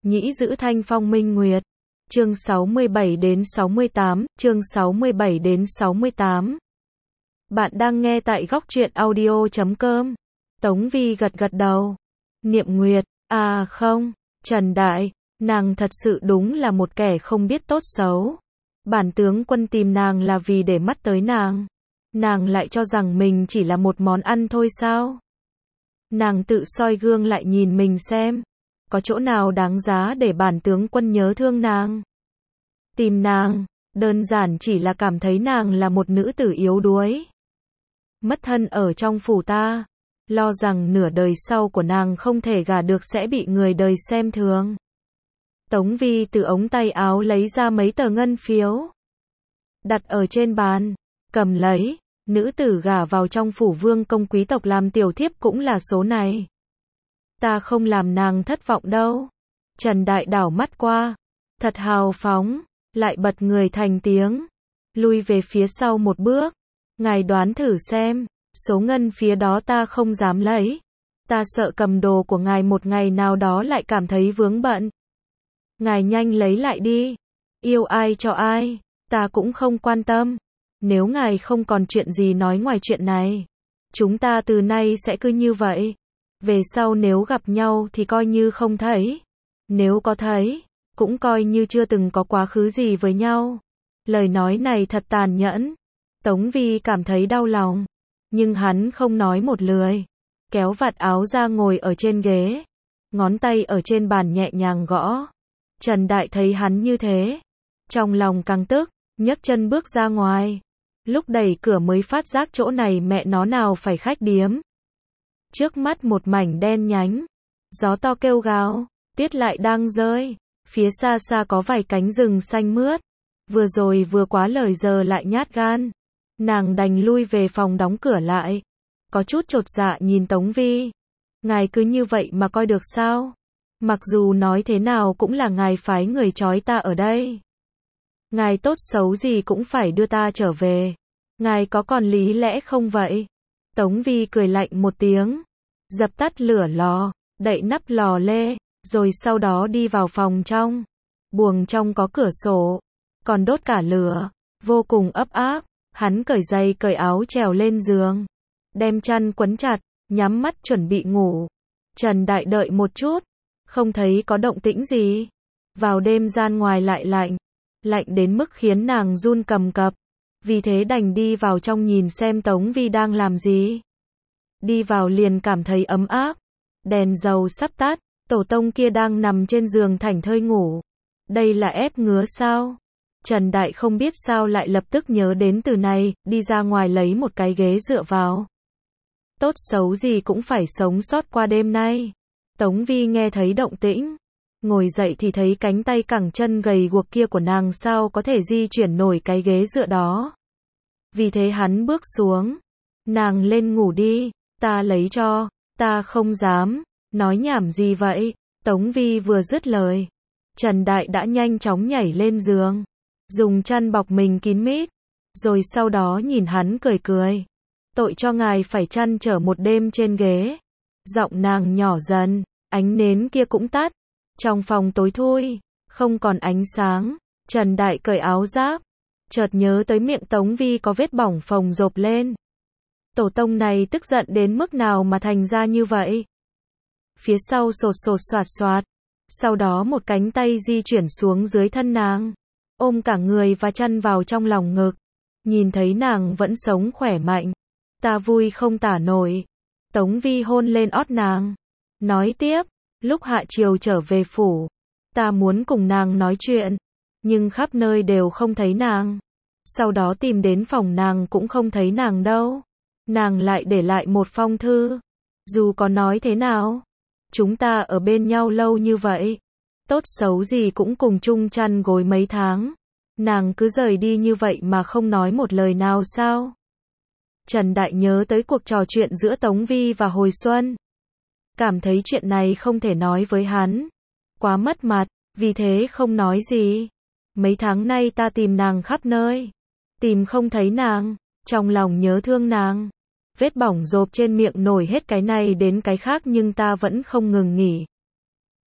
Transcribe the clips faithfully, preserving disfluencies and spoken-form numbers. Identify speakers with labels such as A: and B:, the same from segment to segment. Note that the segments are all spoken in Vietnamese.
A: Nhĩ giữ thanh phong minh nguyệt. Chương sáu mươi bảy đến sáu mươi tám, chương sáu mươi bảy đến sáu mươi tám. Bạn đang nghe tại góc truyện audio chấm com. Tống Vi gật gật đầu. Niệm Nguyệt, à không, Trần Đại, nàng thật sự đúng là một kẻ không biết tốt xấu. Bản tướng quân tìm nàng là vì để mắt tới nàng. Nàng lại cho rằng mình chỉ là một món ăn thôi sao? Nàng tự soi gương lại nhìn mình xem. Có chỗ nào đáng giá để bản tướng quân nhớ thương nàng? Tìm nàng, đơn giản chỉ là cảm thấy nàng là một nữ tử yếu đuối. Mất thân ở trong phủ ta, lo rằng nửa đời sau của nàng không thể gả được sẽ bị người đời xem thường. Tống Vi từ ống tay áo lấy ra mấy tờ ngân phiếu. Đặt ở trên bàn, cầm lấy, nữ tử gả vào trong phủ vương công quý tộc làm tiểu thiếp cũng là số này. Ta không làm nàng thất vọng đâu. Trần Đại đảo mắt qua, thật hào phóng, lại bật người thành tiếng, lui về phía sau một bước. Ngài đoán thử xem, số ngân phía đó ta không dám lấy. Ta sợ cầm đồ của ngài một ngày nào đó lại cảm thấy vướng bận. Ngài nhanh lấy lại đi. Yêu ai cho ai, ta cũng không quan tâm. Nếu ngài không còn chuyện gì nói ngoài chuyện này, chúng ta từ nay sẽ cứ như vậy. Về sau nếu gặp nhau thì coi như không thấy. Nếu có thấy, cũng coi như chưa từng có quá khứ gì với nhau. Lời nói này thật tàn nhẫn. Tống Vi cảm thấy đau lòng. Nhưng hắn không nói một lời. Kéo vạt áo ra ngồi ở trên ghế. Ngón tay ở trên bàn nhẹ nhàng gõ. Trần Đại thấy hắn như thế. Trong lòng càng tức, nhấc chân bước ra ngoài. Lúc đẩy cửa mới phát giác chỗ này mẹ nó nào phải khách điếm. Trước mắt một mảnh đen nhánh. Gió to kêu gào, tiết lại đang rơi. Phía xa xa có vài cánh rừng xanh mướt. Vừa rồi vừa quá lời giờ lại nhát gan. Nàng đành lui về phòng đóng cửa lại. Có chút chột dạ nhìn Tống Vi. Ngài cứ như vậy mà coi được sao? Mặc dù nói thế nào cũng là ngài phái người trói ta ở đây. Ngài tốt xấu gì cũng phải đưa ta trở về. Ngài có còn lý lẽ không vậy? Tống Vi cười lạnh một tiếng. Dập tắt lửa lò, đậy nắp lò lê, rồi sau đó đi vào phòng trong. Buồng trong có cửa sổ, còn đốt cả lửa, vô cùng ấm áp. Hắn cởi giày cởi áo trèo lên giường, đem chăn quấn chặt, nhắm mắt chuẩn bị ngủ. Trần Đại đợi một chút, không thấy có động tĩnh gì. Vào đêm gian ngoài lại lạnh, lạnh đến mức khiến nàng run cầm cập. Vì thế đành đi vào trong nhìn xem Tống Vi đang làm gì. Đi vào liền cảm thấy ấm áp. Đèn dầu sắp tắt, tổ tông kia đang nằm trên giường thảnh thơi ngủ. Đây là ép ngứa sao? Trần Đại không biết sao lại lập tức nhớ đến từ này, đi ra ngoài lấy một cái ghế dựa vào. Tốt xấu gì cũng phải sống sót qua đêm nay. Tống Vi nghe thấy động tĩnh, ngồi dậy thì thấy cánh tay cẳng chân gầy guộc kia của nàng sao có thể di chuyển nổi cái ghế dựa đó. Vì thế hắn bước xuống. Nàng lên ngủ đi, ta lấy cho. Ta không dám. Nói nhảm gì vậy? Tống Vi vừa dứt lời, Trần Đại đã nhanh chóng nhảy lên giường, dùng chăn bọc mình kín mít, rồi sau đó nhìn hắn cười cười. Tội cho ngài phải chăn trở một đêm trên ghế. Giọng nàng nhỏ dần, ánh nến kia cũng tắt. Trong phòng tối thui, không còn ánh sáng. Trần Đại cởi áo giáp, chợt nhớ tới miệng Tống Vi có vết bỏng phồng rộp lên. Tổ tông này tức giận đến mức nào mà thành ra như vậy? Phía sau sột sột soạt soạt. Sau đó một cánh tay di chuyển xuống dưới thân nàng, ôm cả người và chăn vào trong lòng ngực. Nhìn thấy nàng vẫn sống khỏe mạnh, ta vui không tả nổi. Tống Vi hôn lên ót nàng, nói tiếp, lúc hạ chiều trở về phủ, ta muốn cùng nàng nói chuyện, nhưng khắp nơi đều không thấy nàng. Sau đó tìm đến phòng nàng cũng không thấy nàng đâu. Nàng lại để lại một phong thư. Dù có nói thế nào, chúng ta ở bên nhau lâu như vậy, tốt xấu gì cũng cùng chung chăn gối mấy tháng. Nàng cứ rời đi như vậy mà không nói một lời nào sao? Trần Đại nhớ tới cuộc trò chuyện giữa Tống Vi và Hồi Xuân. Cảm thấy chuyện này không thể nói với hắn. Quá mất mặt, vì thế không nói gì. Mấy tháng nay ta tìm nàng khắp nơi. Tìm không thấy nàng, trong lòng nhớ thương nàng. Vết bỏng rộp trên miệng nổi hết cái này đến cái khác nhưng ta vẫn không ngừng nghỉ.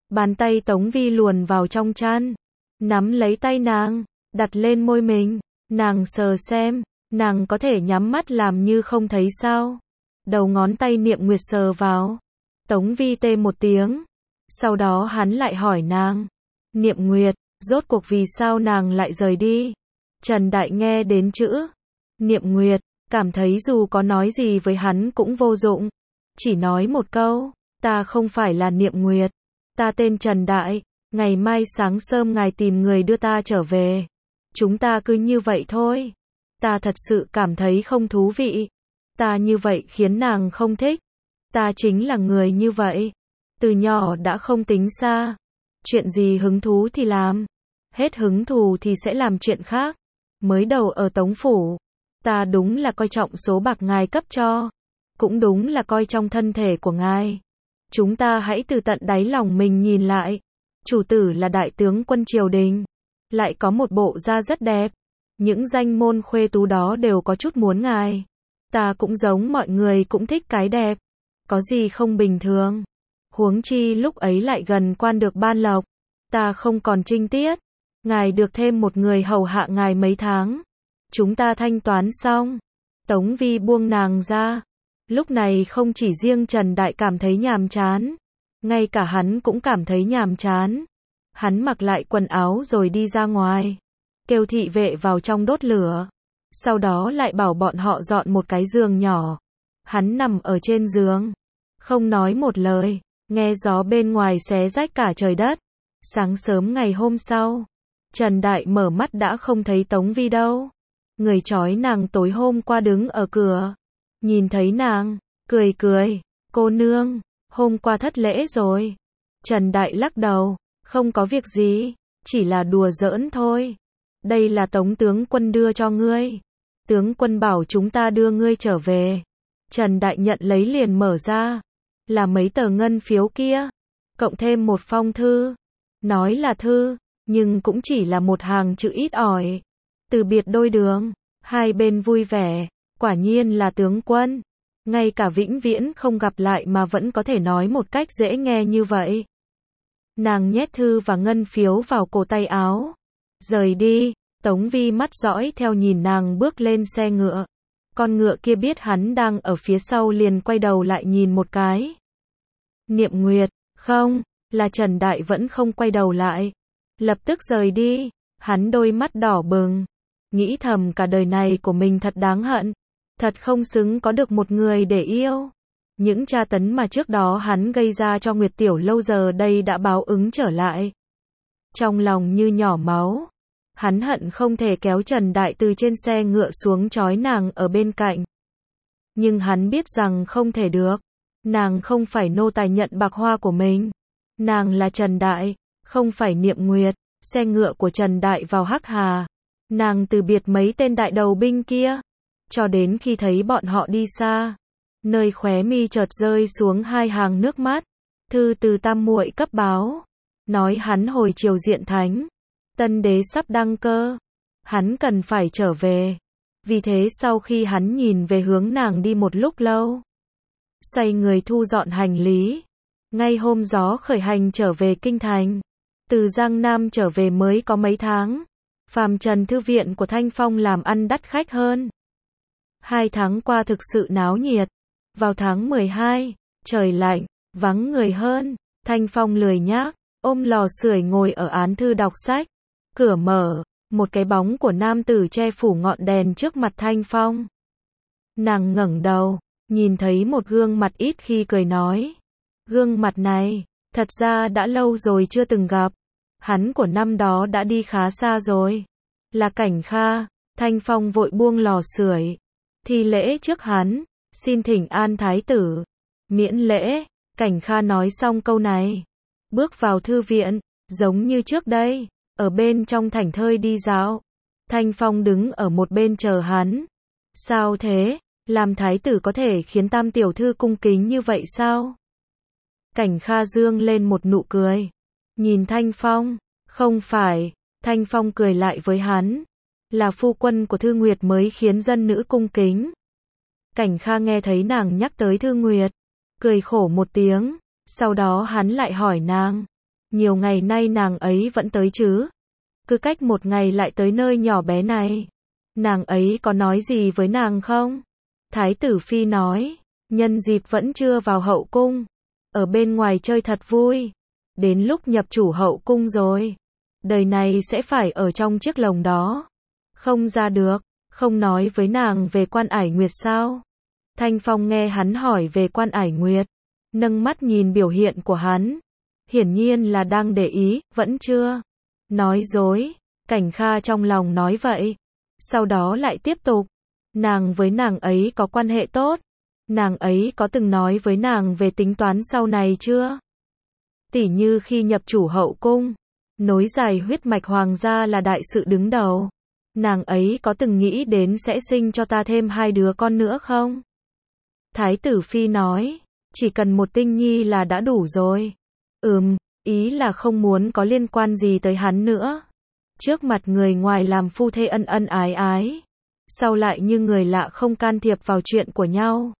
A: Bàn tay Tống Vi luồn vào trong chăn, nắm lấy tay nàng, đặt lên môi mình, nàng sờ xem, nàng có thể nhắm mắt làm như không thấy sao. Đầu ngón tay Niệm Nguyệt sờ vào, Tống Vi tê một tiếng, sau đó hắn lại hỏi nàng, Niệm Nguyệt, rốt cuộc vì sao nàng lại rời đi? Trần Đại nghe đến chữ Niệm Nguyệt, cảm thấy dù có nói gì với hắn cũng vô dụng, chỉ nói một câu, ta không phải là Niệm Nguyệt, ta tên Trần Đại, ngày mai sáng sớm ngài tìm người đưa ta trở về. Chúng ta cứ như vậy thôi. Ta thật sự cảm thấy không thú vị. Ta như vậy khiến nàng không thích. Ta chính là người như vậy. Từ nhỏ đã không tính xa. Chuyện gì hứng thú thì làm. Hết hứng thú thì sẽ làm chuyện khác. Mới đầu ở Tống Phủ, ta đúng là coi trọng số bạc ngài cấp cho. Cũng đúng là coi trọng thân thể của ngài. Chúng ta hãy từ tận đáy lòng mình nhìn lại. Chủ tử là đại tướng quân triều đình, lại có một bộ da rất đẹp. Những danh môn khuê tú đó đều có chút muốn ngài. Ta cũng giống mọi người cũng thích cái đẹp. Có gì không bình thường. Huống chi lúc ấy lại gần quan được ban lộc. Ta không còn trinh tiết. Ngài được thêm một người hầu hạ ngài mấy tháng. Chúng ta thanh toán xong. Tống Vi buông nàng ra. Lúc này không chỉ riêng Trần Đại cảm thấy nhàm chán. Ngay cả hắn cũng cảm thấy nhàm chán. Hắn mặc lại quần áo rồi đi ra ngoài. Kêu thị vệ vào trong đốt lửa. Sau đó lại bảo bọn họ dọn một cái giường nhỏ. Hắn nằm ở trên giường. Không nói một lời. Nghe gió bên ngoài xé rách cả trời đất. Sáng sớm ngày hôm sau. Trần Đại mở mắt đã không thấy Tống Vi đâu. Người trói nàng tối hôm qua đứng ở cửa. Nhìn thấy nàng. Cười cười. Cô nương. Hôm qua thất lễ rồi. Trần Đại lắc đầu. Không có việc gì. Chỉ là đùa giỡn thôi. Đây là Tống tướng quân đưa cho ngươi. Tướng quân bảo chúng ta đưa ngươi trở về. Trần Đại nhận lấy liền mở ra. Là mấy tờ ngân phiếu kia. Cộng thêm một phong thư. Nói là thư. Nhưng cũng chỉ là một hàng chữ ít ỏi. Từ biệt đôi đường. Hai bên vui vẻ. Quả nhiên là tướng quân. Ngay cả vĩnh viễn không gặp lại mà vẫn có thể nói một cách dễ nghe như vậy. Nàng nhét thư và ngân phiếu vào cổ tay áo. Rời đi. Tống Vi mắt dõi theo nhìn nàng bước lên xe ngựa. Con ngựa kia biết hắn đang ở phía sau liền quay đầu lại nhìn một cái. Niệm Nguyệt, không, là Trần Đại vẫn không quay đầu lại. Lập tức rời đi. Hắn đôi mắt đỏ bừng. Nghĩ thầm cả đời này của mình thật đáng hận. Thật không xứng có được một người để yêu. Những tra tấn mà trước đó hắn gây ra cho Nguyệt Tiểu Lâu giờ đây đã báo ứng trở lại. Trong lòng như nhỏ máu. Hắn hận không thể kéo Trần Đại từ trên xe ngựa xuống trói nàng ở bên cạnh. Nhưng hắn biết rằng không thể được. Nàng không phải nô tài nhận bạc hoa của mình. Nàng là Trần Đại, không phải Niệm Nguyệt. Xe ngựa của Trần Đại vào Hắc Hà. Nàng từ biệt mấy tên đại đầu binh kia. Cho đến khi thấy bọn họ đi xa. Nơi khóe mi chợt rơi xuống hai hàng nước mắt. Thư từ Tam muội cấp báo. Nói hắn hồi triều diện thánh. Tân đế sắp đăng cơ. Hắn cần phải trở về. Vì thế sau khi hắn nhìn về hướng nàng đi một lúc lâu. Xoay người thu dọn hành lý. Ngay hôm gió khởi hành trở về kinh thành. Từ Giang Nam trở về mới có mấy tháng. Phàm trần thư viện của Thanh Phong làm ăn đắt khách hơn. Hai tháng qua thực sự náo nhiệt. Vào tháng mười hai, trời lạnh, vắng người hơn. Thanh Phong lười nhác, ôm lò sưởi ngồi ở án thư đọc sách. Cửa mở, một cái bóng của nam tử che phủ ngọn đèn trước mặt Thanh Phong. Nàng ngẩng đầu, nhìn thấy một gương mặt ít khi cười nói. Gương mặt này, thật ra đã lâu rồi chưa từng gặp. Hắn của năm đó đã đi khá xa rồi. Là Cảnh Kha. Thanh Phong vội buông lò sưởi. Thi lễ trước hắn. Xin thỉnh an thái tử. Miễn lễ. Cảnh Kha nói xong câu này. Bước vào thư viện. Giống như trước đây. Ở bên trong thảnh thơi đi dạo. Thanh Phong đứng ở một bên chờ hắn. Sao thế? Làm thái tử có thể khiến tam tiểu thư cung kính như vậy sao? Cảnh Kha dương lên một nụ cười. Nhìn Thanh Phong. Không phải. Thanh Phong cười lại với hắn. Là phu quân của Thư Nguyệt mới khiến dân nữ cung kính. Cảnh Kha nghe thấy nàng nhắc tới Thư Nguyệt. Cười khổ một tiếng. Sau đó hắn lại hỏi nàng. Nhiều ngày nay nàng ấy vẫn tới chứ? Cứ cách một ngày lại tới nơi nhỏ bé này. Nàng ấy có nói gì với nàng không? Thái tử phi nói, nhân dịp vẫn chưa vào hậu cung, ở bên ngoài chơi thật vui. Đến lúc nhập chủ hậu cung rồi, đời này sẽ phải ở trong chiếc lồng đó, không ra được. Không nói với nàng về Quan Ải Nguyệt sao? Thanh Phong nghe hắn hỏi về Quan Ải Nguyệt, nâng mắt nhìn biểu hiện của hắn, hiển nhiên là đang để ý. Vẫn chưa. Nói dối. Cảnh Kha trong lòng nói vậy, sau đó lại tiếp tục, nàng với nàng ấy có quan hệ tốt, nàng ấy có từng nói với nàng về tính toán sau này chưa? Tỉ như khi nhập chủ hậu cung, nối dài huyết mạch hoàng gia là đại sự đứng đầu, nàng ấy có từng nghĩ đến sẽ sinh cho ta thêm hai đứa con nữa không? Thái tử phi nói, chỉ cần một tinh nhi là đã đủ rồi. Ừm, ý là không muốn có liên quan gì tới hắn nữa. Trước mặt người ngoài làm phu thê ân ân ái ái, sau lại như người lạ không can thiệp vào chuyện của nhau.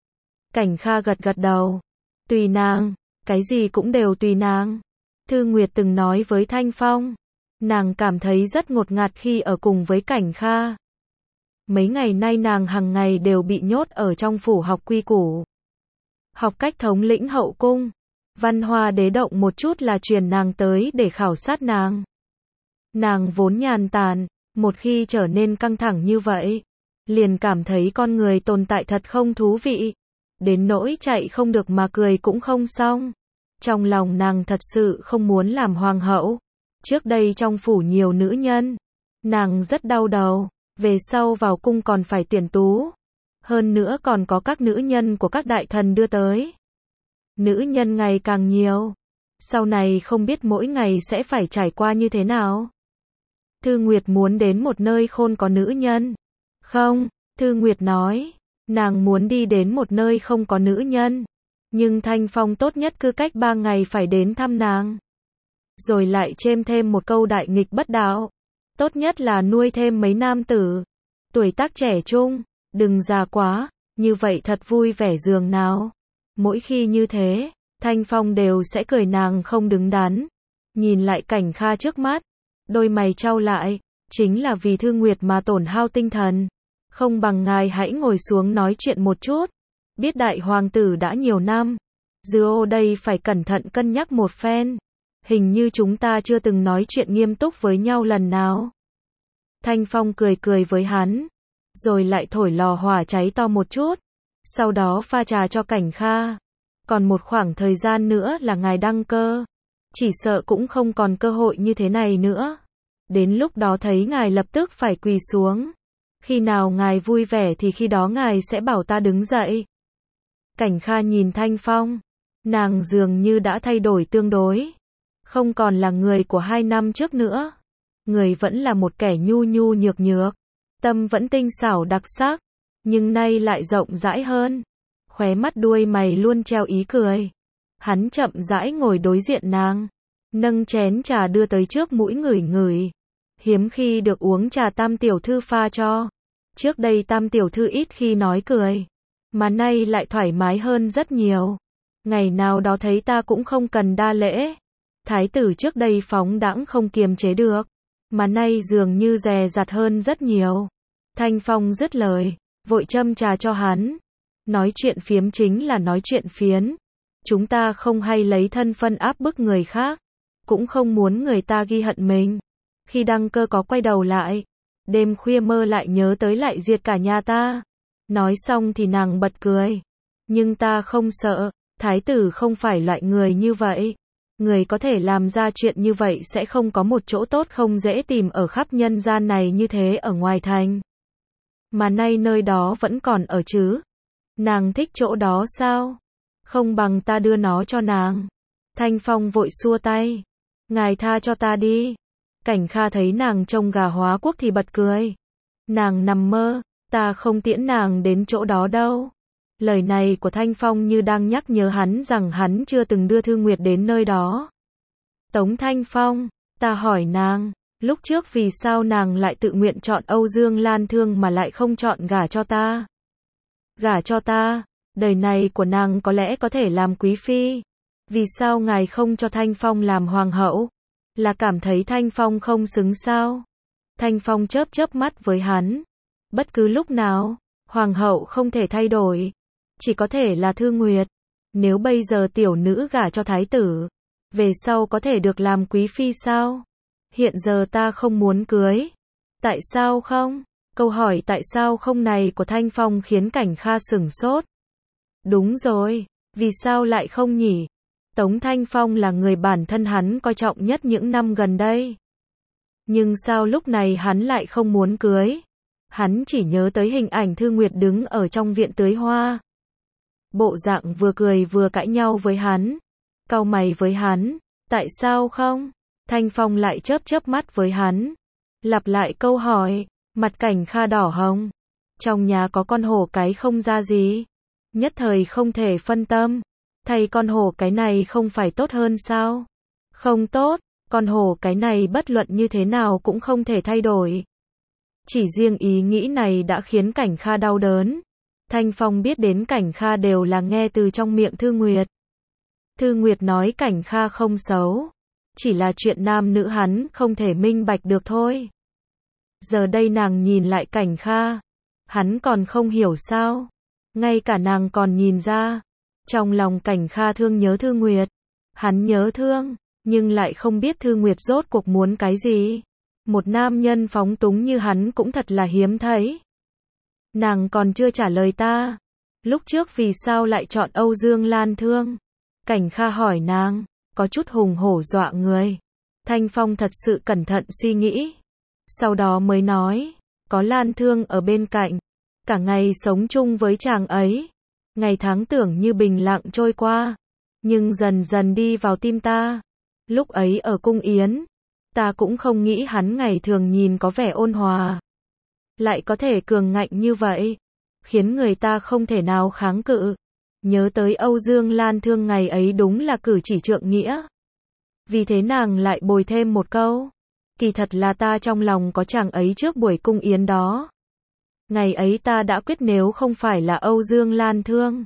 A: Cảnh Kha gật gật đầu. Tùy nàng, cái gì cũng đều tùy nàng. Thư Nguyệt từng nói với Thanh Phong, nàng cảm thấy rất ngột ngạt khi ở cùng với Cảnh Kha. Mấy ngày nay nàng hằng ngày đều bị nhốt ở trong phủ học quy củ, học cách thống lĩnh hậu cung. Văn Hoa Đế động một chút là truyền nàng tới để khảo sát nàng. Nàng vốn nhàn tản, một khi trở nên căng thẳng như vậy, liền cảm thấy con người tồn tại thật không thú vị, đến nỗi chạy không được mà cười cũng không xong. Trong lòng nàng thật sự không muốn làm hoàng hậu. Trước đây trong phủ nhiều nữ nhân, nàng rất đau đầu, về sau vào cung còn phải tuyển tú, hơn nữa còn có các nữ nhân của các đại thần đưa tới. Nữ nhân ngày càng nhiều, sau này không biết mỗi ngày sẽ phải trải qua như thế nào. Thư Nguyệt muốn đến một nơi khôn có nữ nhân. Không, Thư Nguyệt nói, nàng muốn đi đến một nơi không có nữ nhân. Nhưng Thanh Phong tốt nhất cứ cách ba ngày phải đến thăm nàng. Rồi lại chêm thêm một câu đại nghịch bất đạo. Tốt nhất là nuôi thêm mấy nam tử. Tuổi tác trẻ trung, đừng già quá, như vậy thật vui vẻ giường nào. Mỗi khi như thế, Thanh Phong đều sẽ cười nàng không đứng đắn. Nhìn lại Cảnh Kha trước mắt, đôi mày chau lại, chính là vì Thư Nguyệt mà tổn hao tinh thần. Không bằng ngài hãy ngồi xuống nói chuyện một chút. Biết đại hoàng tử đã nhiều năm, dư ô đây phải cẩn thận cân nhắc một phen. Hình như chúng ta chưa từng nói chuyện nghiêm túc với nhau lần nào. Thanh Phong cười cười với hắn, rồi lại thổi lò hỏa cháy to một chút, sau đó pha trà cho Cảnh Kha. Còn một khoảng thời gian nữa là ngài đăng cơ, chỉ sợ cũng không còn cơ hội như thế này nữa. Đến lúc đó thấy ngài lập tức phải quỳ xuống. Khi nào ngài vui vẻ thì khi đó ngài sẽ bảo ta đứng dậy. Cảnh Kha nhìn Thanh Phong, nàng dường như đã thay đổi tương đối, không còn là người của hai năm trước nữa. Người vẫn là một kẻ nhu nhu nhược nhược, tâm vẫn tinh xảo đặc sắc, nhưng nay lại rộng rãi hơn. Khóe mắt đuôi mày luôn treo ý cười. Hắn chậm rãi ngồi đối diện nàng, nâng chén trà đưa tới trước mũi ngửi ngửi. Hiếm khi được uống trà Tam tiểu thư pha cho. Trước đây Tam tiểu thư ít khi nói cười, mà nay lại thoải mái hơn rất nhiều. Ngày nào đó thấy ta cũng không cần đa lễ. Thái tử trước đây phóng đãng không kiềm chế được, mà nay dường như dè dặt hơn rất nhiều. Thanh Phong dứt lời, vội châm trà cho hắn. Nói chuyện phiếm chính là nói chuyện phiếm. Chúng ta không hay lấy thân phân áp bức người khác, cũng không muốn người ta ghi hận mình. Khi đăng cơ có quay đầu lại, đêm khuya mơ lại nhớ tới lại diệt cả nhà ta. Nói xong thì nàng bật cười. Nhưng ta không sợ, thái tử không phải loại người như vậy. Người có thể làm ra chuyện như vậy sẽ không có một chỗ tốt không dễ tìm ở khắp nhân gian này như thế ở ngoài thành. Mà nay nơi đó vẫn còn ở chứ. Nàng thích chỗ đó sao? Không bằng ta đưa nó cho nàng. Thanh Phong vội xua tay. Ngài tha cho ta đi. Cảnh Kha thấy nàng trông gà hóa quốc thì bật cười. Nàng nằm mơ, ta không tiễn nàng đến chỗ đó đâu. Lời này của Thanh Phong như đang nhắc nhớ hắn rằng hắn chưa từng đưa Thư Nguyệt đến nơi đó. Tống Thanh Phong, ta hỏi nàng, lúc trước vì sao nàng lại tự nguyện chọn Âu Dương Lan Thương mà lại không chọn gả cho ta? Gả cho ta, đời này của nàng có lẽ có thể làm quý phi, Vì sao ngài không cho Thanh Phong làm hoàng hậu? Là cảm thấy Thanh Phong không xứng sao? Thanh Phong chớp chớp mắt với hắn. Bất cứ lúc nào, hoàng hậu không thể thay đổi. Chỉ có thể là Thư Nguyệt. Nếu bây giờ tiểu nữ gả cho thái tử, về sau có thể được làm quý phi sao? Hiện giờ ta không muốn cưới. Tại sao không? Câu hỏi tại sao không này của Thanh Phong khiến Cảnh Kha sửng sốt. Đúng rồi, vì sao lại không nhỉ? Tống Thanh Phong là người bản thân hắn coi trọng nhất những năm gần đây. Nhưng sao lúc này hắn lại không muốn cưới? Hắn chỉ nhớ tới hình ảnh Thư Nguyệt đứng ở trong viện tưới hoa. Bộ dạng vừa cười vừa cãi nhau với hắn. Cau mày với hắn. Tại sao không? Thanh Phong lại chớp chớp mắt với hắn. Lặp lại câu hỏi. Mặt Cảnh Kha đỏ hồng. Trong nhà có con hổ cái không ra gì. Nhất thời không thể phân tâm. Thay con hổ cái này không phải tốt hơn sao? Không tốt. Con hổ cái này bất luận như thế nào cũng không thể thay đổi. Chỉ riêng ý nghĩ này đã khiến Cảnh Kha đau đớn. Thanh Phong biết đến Cảnh Kha đều là nghe từ trong miệng Thư Nguyệt. Thư Nguyệt nói Cảnh Kha không xấu. Chỉ là chuyện nam nữ hắn không thể minh bạch được thôi. Giờ đây nàng nhìn lại Cảnh Kha. Hắn còn không hiểu sao. Ngay cả nàng còn nhìn ra. Trong lòng Cảnh Kha thương nhớ Thư Nguyệt. Hắn nhớ thương, nhưng lại không biết Thư Nguyệt rốt cuộc muốn cái gì. Một nam nhân phóng túng như hắn cũng thật là hiếm thấy. Nàng còn chưa trả lời ta. Lúc trước vì sao lại chọn Âu Dương Lan Thương? Cảnh Kha hỏi nàng, có chút hùng hổ dọa người. Thanh Phong thật sự cẩn thận suy nghĩ. Sau đó mới nói, có Lan Thương ở bên cạnh. Cả ngày sống chung với chàng ấy. Ngày tháng tưởng như bình lặng trôi qua. Nhưng dần dần đi vào tim ta. Lúc ấy ở cung yến. Ta cũng không nghĩ hắn ngày thường nhìn có vẻ ôn hòa. Lại có thể cường ngạnh như vậy. Khiến người ta không thể nào kháng cự. Nhớ tới Âu Dương Lan Thương ngày ấy đúng là cử chỉ trượng nghĩa. Vì thế nàng lại bồi thêm một câu. Kỳ thật là ta trong lòng có chàng ấy trước buổi cung yến đó. Ngày ấy ta đã quyết nếu không phải là Âu Dương Lan Thương.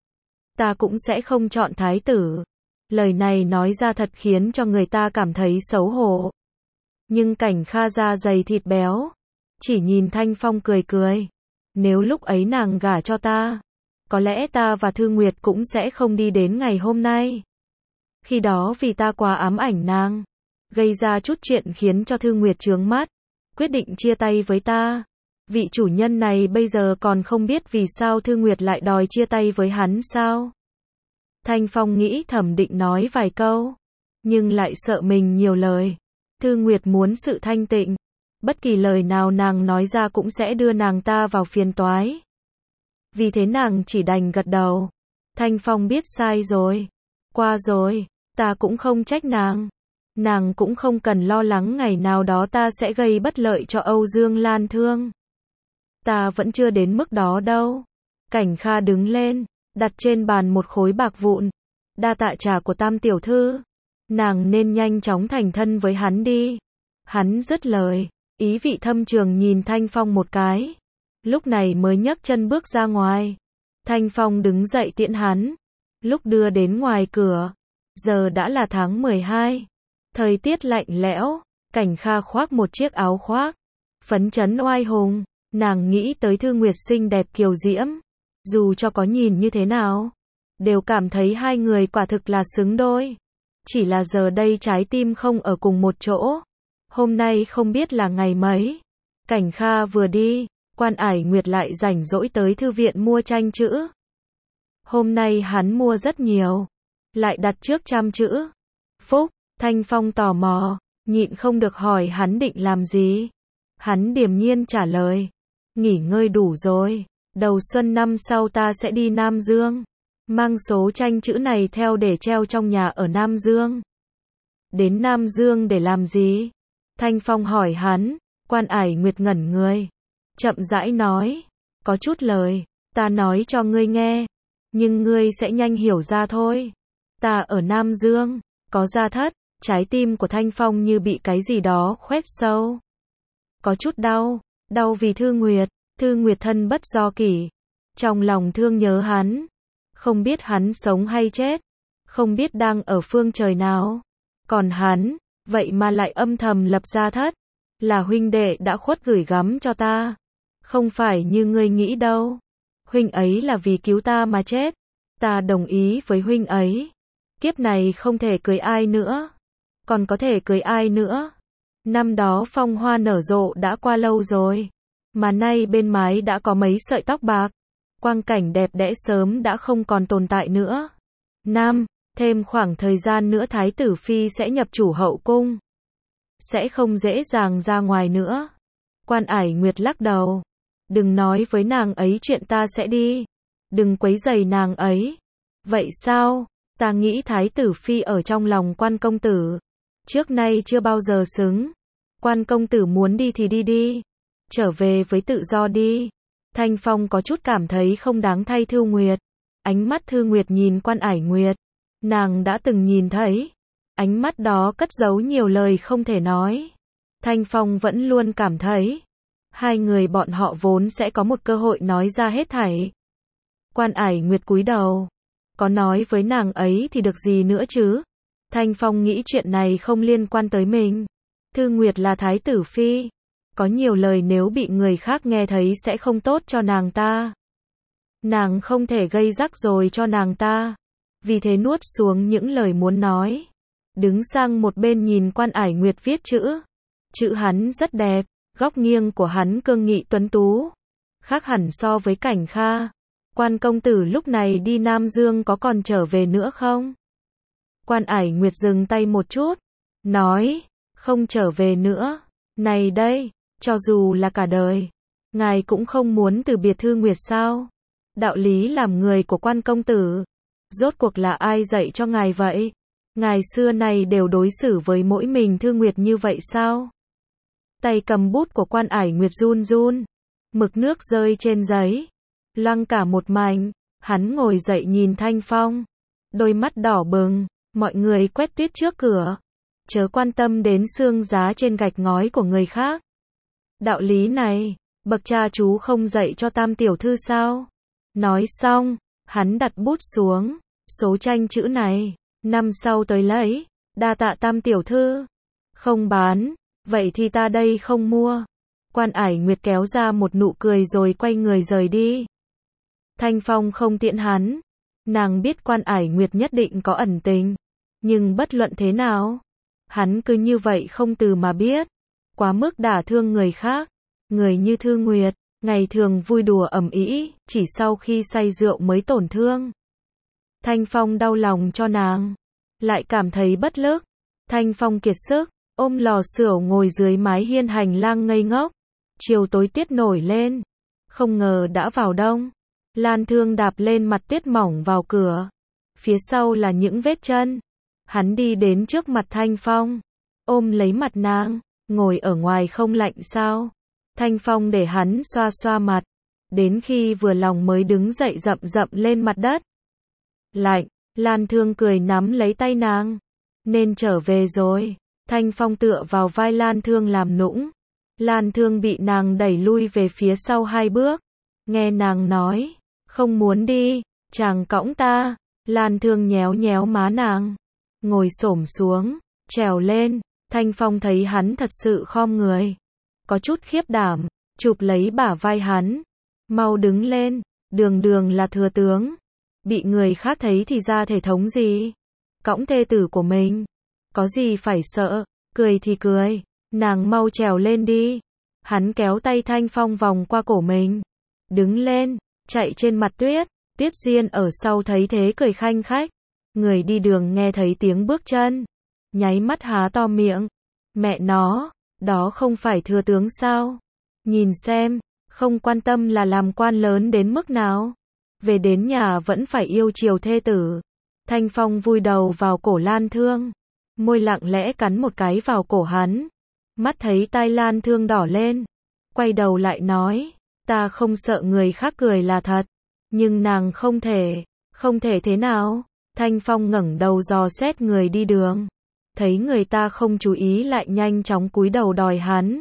A: Ta cũng sẽ không chọn thái tử. Lời này nói ra thật khiến cho người ta cảm thấy xấu hổ. Nhưng Cảnh Kha da dày thịt béo. Chỉ nhìn Thanh Phong cười cười. Nếu lúc ấy nàng gả cho ta. Có lẽ ta và Thư Nguyệt cũng sẽ không đi đến ngày hôm nay. Khi đó vì ta quá ám ảnh nàng. Gây ra chút chuyện khiến cho Thư Nguyệt chướng mắt. Quyết định chia tay với ta. Vị chủ nhân này bây giờ còn không biết vì sao Thư Nguyệt lại đòi chia tay với hắn sao? Thanh Phong nghĩ thầm định nói vài câu. Nhưng lại sợ mình nhiều lời. Thư Nguyệt muốn sự thanh tịnh. Bất kỳ lời nào nàng nói ra cũng sẽ đưa nàng ta vào phiền toái. Vì thế nàng chỉ đành gật đầu. Thanh Phong biết sai rồi. Qua rồi. Ta cũng không trách nàng. Nàng cũng không cần lo lắng ngày nào đó ta sẽ gây bất lợi cho Âu Dương Lan Thương. Ta vẫn chưa đến mức đó đâu. Cảnh Kha đứng lên, đặt trên bàn một khối bạc vụn. Đa tạ trà của Tam tiểu thư. Nàng nên nhanh chóng thành thân với hắn đi. Hắn dứt lời, ý vị thâm trường nhìn Thanh Phong một cái. Lúc này mới nhấc chân bước ra ngoài. Thanh Phong đứng dậy tiễn hắn. Lúc đưa đến ngoài cửa, giờ đã là tháng mười hai. Thời tiết lạnh lẽo, Cảnh Kha khoác một chiếc áo khoác. Phấn chấn oai hùng. Nàng nghĩ tới Thư Nguyệt xinh đẹp kiều diễm. Dù cho có nhìn như thế nào, đều cảm thấy hai người quả thực là xứng đôi. Chỉ là giờ đây trái tim không ở cùng một chỗ. Hôm nay không biết là ngày mấy. Cảnh Kha vừa đi, Quan Ải Nguyệt lại rảnh rỗi tới thư viện mua tranh chữ. Hôm nay hắn mua rất nhiều. Lại đặt trước trăm chữ. Phúc, Thanh Phong tò mò, nhịn không được hỏi hắn định làm gì. Hắn điềm nhiên trả lời. Nghỉ ngơi đủ rồi. Đầu xuân năm sau ta sẽ đi Nam Dương. Mang số tranh chữ này theo để treo trong nhà ở Nam Dương. Đến Nam Dương để làm gì? Thanh Phong hỏi hắn. Quan Ải Nguyệt ngẩn người. Chậm rãi nói. Có chút lời. Ta nói cho ngươi nghe. Nhưng ngươi sẽ nhanh hiểu ra thôi. Ta ở Nam Dương. Có gia thất. Trái tim của Thanh Phong như bị cái gì đó khoét sâu. Có chút đau. Đau vì Thư Nguyệt. Thư Nguyệt thân bất do kỷ. Trong lòng thương nhớ hắn. Không biết hắn sống hay chết. không biết đang ở phương trời nào. Còn hắn, vậy mà lại âm thầm lập gia thất, là huynh đệ đã khuất gửi gắm cho ta. Không phải như ngươi nghĩ đâu. Huynh ấy là vì cứu ta mà chết. Ta đồng ý với huynh ấy. Kiếp này không thể cưới ai nữa. Còn có thể cưới ai nữa? Năm đó phong hoa nở rộ đã qua lâu rồi. Mà nay bên mái đã có mấy sợi tóc bạc. Quang cảnh đẹp đẽ sớm đã không còn tồn tại nữa. Năm, thêm khoảng thời gian nữa Thái tử Phi sẽ nhập chủ hậu cung. Sẽ không dễ dàng ra ngoài nữa. Quan Ải Nguyệt lắc đầu. Đừng nói với nàng ấy chuyện ta sẽ đi. Đừng quấy rầy nàng ấy. Vậy sao? Ta nghĩ Thái tử Phi ở trong lòng Quan công tử. Trước nay chưa bao giờ xứng. Quan công tử muốn đi thì đi đi. Trở về với tự do đi. Thanh Phong có chút cảm thấy không đáng thay Thư Nguyệt. Ánh mắt Thư Nguyệt nhìn Quan Ải Nguyệt. Nàng đã từng nhìn thấy. Ánh mắt đó cất giấu nhiều lời không thể nói. Thanh Phong vẫn luôn cảm thấy. Hai người bọn họ vốn sẽ có một cơ hội nói ra hết thảy. Quan Ải Nguyệt cúi đầu. Có nói với nàng ấy thì được gì nữa chứ? Thanh Phong nghĩ chuyện này không liên quan tới mình. Thư Nguyệt là Thái tử Phi. Có nhiều lời nếu bị người khác nghe thấy sẽ không tốt cho nàng ta. Nàng không thể gây rắc rối cho nàng ta. Vì thế nuốt xuống những lời muốn nói. Đứng sang một bên nhìn Quan Ải Nguyệt viết chữ. Chữ hắn rất đẹp. Góc nghiêng của hắn cương nghị tuấn tú. Khác hẳn so với Cảnh Kha. Quan công tử lúc này đi Nam Dương có còn trở về nữa không? Quan Ải Nguyệt dừng tay một chút. Nói. Không trở về nữa. Này đây. Cho dù là cả đời. Ngài cũng không muốn từ biệt Thư Nguyệt sao? Đạo lý làm người của Quan công tử. Rốt cuộc là ai dạy cho ngài vậy? Ngài xưa này đều đối xử với mỗi mình Thư Nguyệt như vậy sao? Tay cầm bút của Quan Ải Nguyệt run run. Mực nước rơi trên giấy. Lăng cả một mảnh. Hắn ngồi dậy nhìn Thanh Phong. Đôi mắt đỏ bừng. Mọi người quét tuyết trước cửa. Chớ quan tâm đến xương giá trên gạch ngói của người khác. Đạo lý này, bậc cha chú không dạy cho Tam tiểu thư sao? Nói xong, hắn đặt bút xuống. Số tranh chữ này, năm sau tới lấy. Đa tạ Tam tiểu thư. Không bán, vậy thì ta đây không mua. Quan Ải Nguyệt kéo ra một nụ cười rồi quay người rời đi. Thanh Phong không tiễn hắn. Nàng biết Quan Ải Nguyệt nhất định có ẩn tình. Nhưng bất luận thế nào, hắn cứ như vậy không từ mà biết. Quá mức đả thương người khác. Người như Thư Nguyệt, ngày thường vui đùa ầm ĩ, chỉ sau khi say rượu mới tổn thương. Thanh Phong đau lòng cho nàng. Lại cảm thấy bất lực. Thanh Phong kiệt sức, ôm lò sưởi ngồi dưới mái hiên hành lang ngây ngốc. Chiều tối tuyết nổi lên. Không ngờ đã vào đông. Lan Thương đạp lên mặt tuyết mỏng vào cửa. Phía sau là những vết chân. Hắn đi đến trước mặt Thanh Phong. Ôm lấy mặt nàng. Ngồi ở ngoài không lạnh sao? Thanh Phong để hắn xoa xoa mặt. Đến khi vừa lòng mới đứng dậy rậm rậm lên mặt đất. Lạnh. Lan Thương cười nắm lấy tay nàng. Nên trở về rồi. Thanh Phong tựa vào vai Lan Thương làm nũng. Lan Thương bị nàng đẩy lui về phía sau hai bước. Nghe nàng nói. Không muốn đi. Chàng cõng ta. Lan Thương nhéo nhéo má nàng. Ngồi xổm xuống. Trèo lên. Thanh Phong thấy hắn thật sự khom người. Có chút khiếp đảm. Chụp lấy bả vai hắn. Mau đứng lên. Đường đường là thừa tướng. Bị người khác thấy thì ra thể thống gì? Cõng thê tử của mình. Có gì phải sợ. Cười thì cười. Nàng mau trèo lên đi. Hắn kéo tay Thanh Phong vòng qua cổ mình. Đứng lên. Chạy trên mặt tuyết. Tuyết Diên ở sau thấy thế cười khanh khách. Người đi đường nghe thấy tiếng bước chân. Nháy mắt há to miệng. Mẹ nó. Đó không phải thừa tướng sao? Nhìn xem. Không quan tâm là làm quan lớn đến mức nào. Về đến nhà vẫn phải yêu chiều thê tử. Thanh Phong vùi đầu vào cổ Lan Thương. Môi lặng lẽ cắn một cái vào cổ hắn. Mắt thấy tai Lan Thương đỏ lên. Quay đầu lại nói. Ta không sợ người khác cười là thật. Nhưng nàng không thể. Không thể thế nào? Thanh Phong ngẩng đầu dò xét người đi đường. Thấy người ta không chú ý lại nhanh chóng cúi đầu đòi hắn.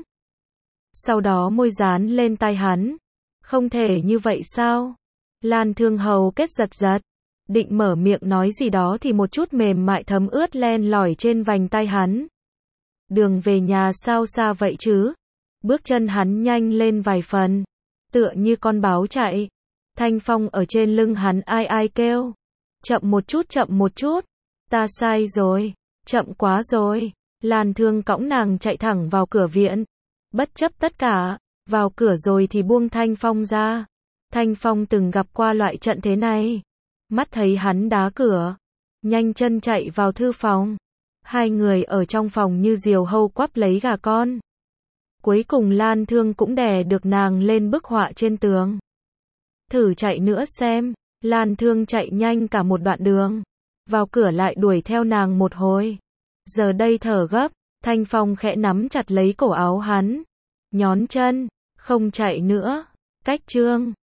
A: Sau đó môi dán lên tai hắn. Không thể như vậy sao? Lan Thương hầu kết giật giật. Định mở miệng nói gì đó thì một chút mềm mại thấm ướt len lỏi trên vành tay hắn. Đường về nhà sao xa vậy chứ? Bước chân hắn nhanh lên vài phần, tựa như con báo chạy. Thanh Phong ở trên lưng hắn ai ai kêu. Chậm một chút, chậm một chút. Ta sai rồi, chậm quá rồi. Lan Thương cõng nàng chạy thẳng vào cửa viện. Bất chấp tất cả, vào cửa rồi thì buông Thanh Phong ra. Thanh Phong từng gặp qua loại trận thế này. Mắt thấy hắn đá cửa, nhanh chân chạy vào thư phòng. Hai người ở trong phòng như diều hâu quắp lấy gà con. Cuối cùng Lan Thương cũng đè được nàng lên bức họa trên tường. Thử chạy nữa xem. Lan Thương chạy nhanh cả một đoạn đường. Vào cửa lại đuổi theo nàng một hồi. Giờ đây thở gấp, Thanh Phong khẽ nắm chặt lấy cổ áo hắn. Nhón chân, không chạy nữa. Cách chương